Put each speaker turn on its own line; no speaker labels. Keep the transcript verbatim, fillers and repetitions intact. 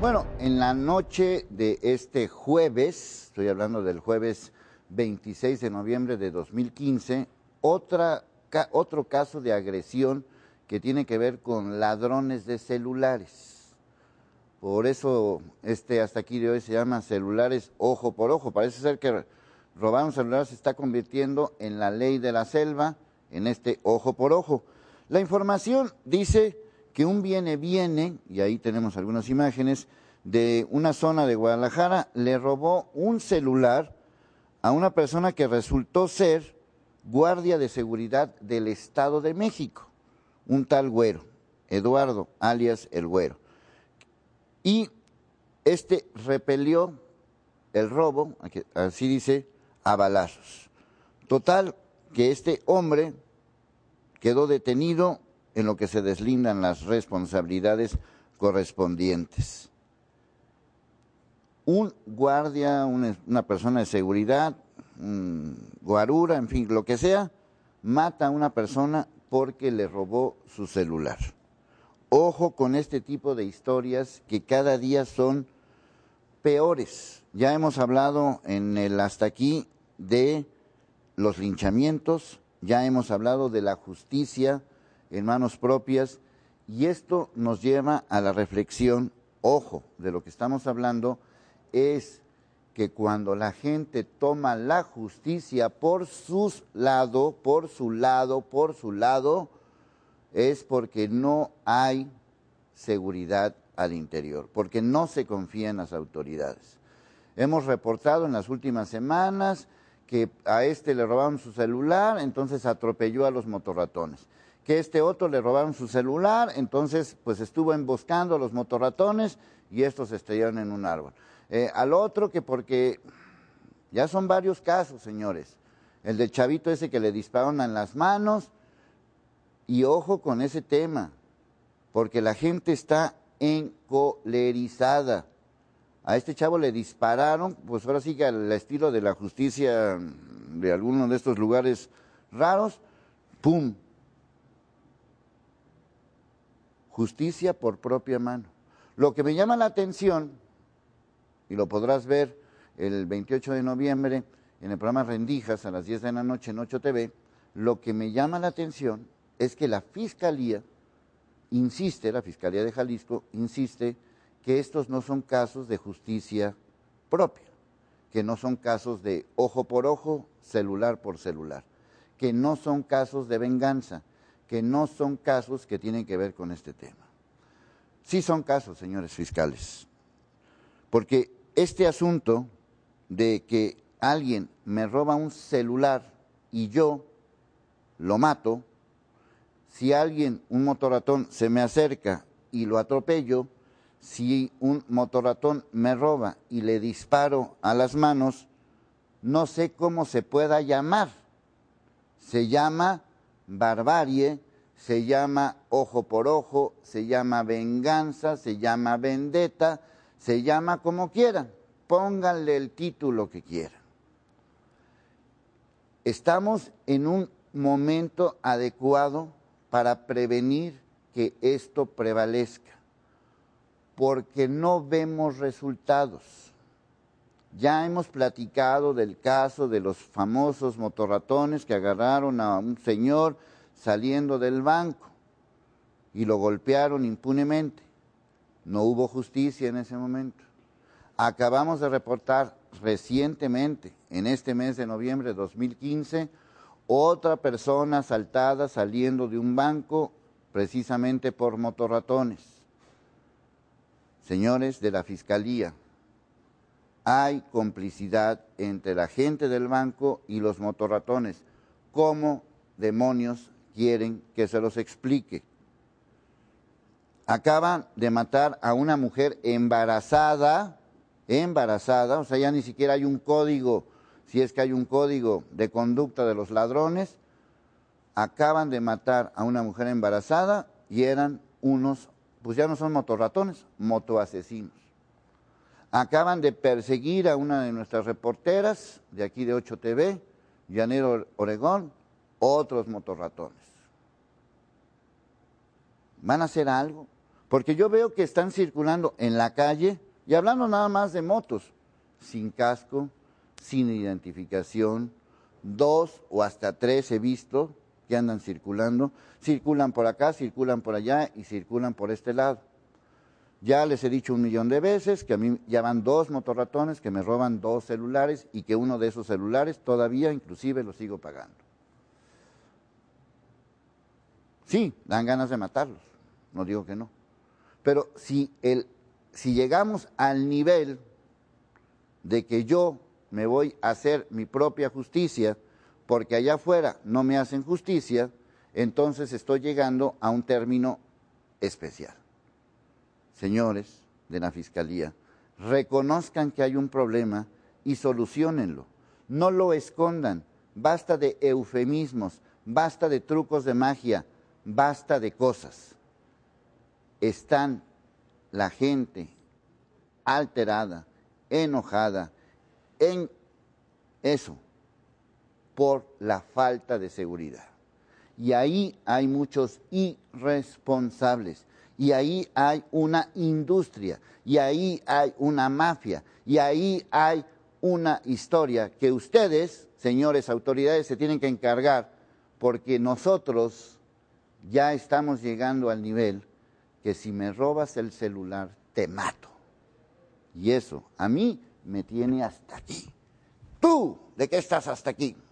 Bueno, en la noche de este jueves, estoy hablando del jueves veintiséis de noviembre de dos mil quince, otra, ca, otro caso de agresión que tiene que ver con ladrones de celulares. Por eso este hasta aquí de hoy se llama celulares ojo por ojo. Parece ser que robar un celular se está convirtiendo en la ley de la selva, en este ojo por ojo. La información dice que un viene viene, y ahí tenemos algunas imágenes, de una zona de Guadalajara, le robó un celular a una persona que resultó ser guardia de seguridad del Estado de México, un tal Güero, Eduardo, alias el Güero. Y este repelió el robo, así dice, a balazos. Total, que este hombre quedó detenido en lo que se deslindan las responsabilidades correspondientes. Un guardia, una, una persona de seguridad, un guarura, en fin, lo que sea, mata a una persona porque le robó su celular. Ojo con este tipo de historias que cada día son peores. Ya hemos hablado en el hasta aquí de los linchamientos, ya hemos hablado de la justicia en manos propias, y esto nos lleva a la reflexión, ojo, de lo que estamos hablando, es que cuando la gente toma la justicia por su lado, por su lado, por su lado, es porque no hay seguridad al interior, porque no se confía en las autoridades. Hemos reportado en las últimas semanas que a este le robaron su celular, entonces atropelló a los motorratones. Que este otro le robaron su celular, entonces pues estuvo emboscando a los motorratones y estos se estrellaron en un árbol. Eh, al otro que porque ya son varios casos, señores. El del chavito ese que le dispararon en las manos, y ojo con ese tema, porque la gente está encolerizada. A este chavo le dispararon, pues ahora sí que al estilo de la justicia de alguno de estos lugares raros, ¡pum! Justicia por propia mano. Lo que me llama la atención, y lo podrás ver el veintiocho de noviembre en el programa Rendijas a las diez de la noche en ocho T V, lo que me llama la atención es que la Fiscalía insiste, la Fiscalía de Jalisco insiste que estos no son casos de justicia propia, que no son casos de ojo por ojo, celular por celular, que no son casos de venganza, que no son casos que tienen que ver con este tema. Sí son casos, señores fiscales, porque este asunto de que alguien me roba un celular y yo lo mato, si alguien, un motorratón, se me acerca y lo atropello, si un motorratón me roba y le disparo a las manos, no sé cómo se pueda llamar. Se llama barbarie, se llama ojo por ojo, se llama venganza, se llama vendetta, se llama como quieran. Pónganle el título que quieran. Estamos en un momento adecuado para prevenir que esto prevalezca, porque no vemos resultados. Ya hemos platicado del caso de los famosos motorratones que agarraron a un señor saliendo del banco y lo golpearon impunemente. No hubo justicia en ese momento. Acabamos de reportar recientemente, en este mes de noviembre de dos mil quince, otra persona asaltada saliendo de un banco precisamente por motorratones. Señores de la Fiscalía, hay complicidad entre la gente del banco y los motorratones. ¿Cómo demonios quieren que se los explique? Acaban de matar a una mujer embarazada, embarazada, o sea, ya ni siquiera hay un código, si es que hay un código de conducta de los ladrones. Acaban de matar a una mujer embarazada y eran unos, pues ya no son motorratones, motoasesinos. Acaban de perseguir a una de nuestras reporteras de aquí de ocho T V, Llanero Oregón, otros motorratones. ¿Van a hacer algo? Porque yo veo que están circulando en la calle, y hablando nada más de motos, sin casco, sin identificación, dos o hasta tres he visto que andan circulando, circulan por acá, circulan por allá y circulan por este lado. Ya les he dicho un millón de veces que a mí ya van dos motorratones que me roban dos celulares y que uno de esos celulares todavía inclusive lo sigo pagando. Sí, dan ganas de matarlos, no digo que no. Pero si, el, si llegamos al nivel de que yo me voy a hacer mi propia justicia porque allá afuera no me hacen justicia, entonces estoy llegando a un término especial. Señores de la Fiscalía, reconozcan que hay un problema y soluciónenlo. No lo escondan, basta de eufemismos, basta de trucos de magia, basta de cosas. Están la gente alterada, enojada, en eso, por la falta de seguridad. Y ahí hay muchos irresponsables, y ahí hay una industria, y ahí hay una mafia, y ahí hay una historia que ustedes, señores autoridades, se tienen que encargar, porque nosotros ya estamos llegando al nivel que si me robas el celular, te mato. Y eso a mí me tiene hasta aquí. ¿Tú de qué estás hasta aquí?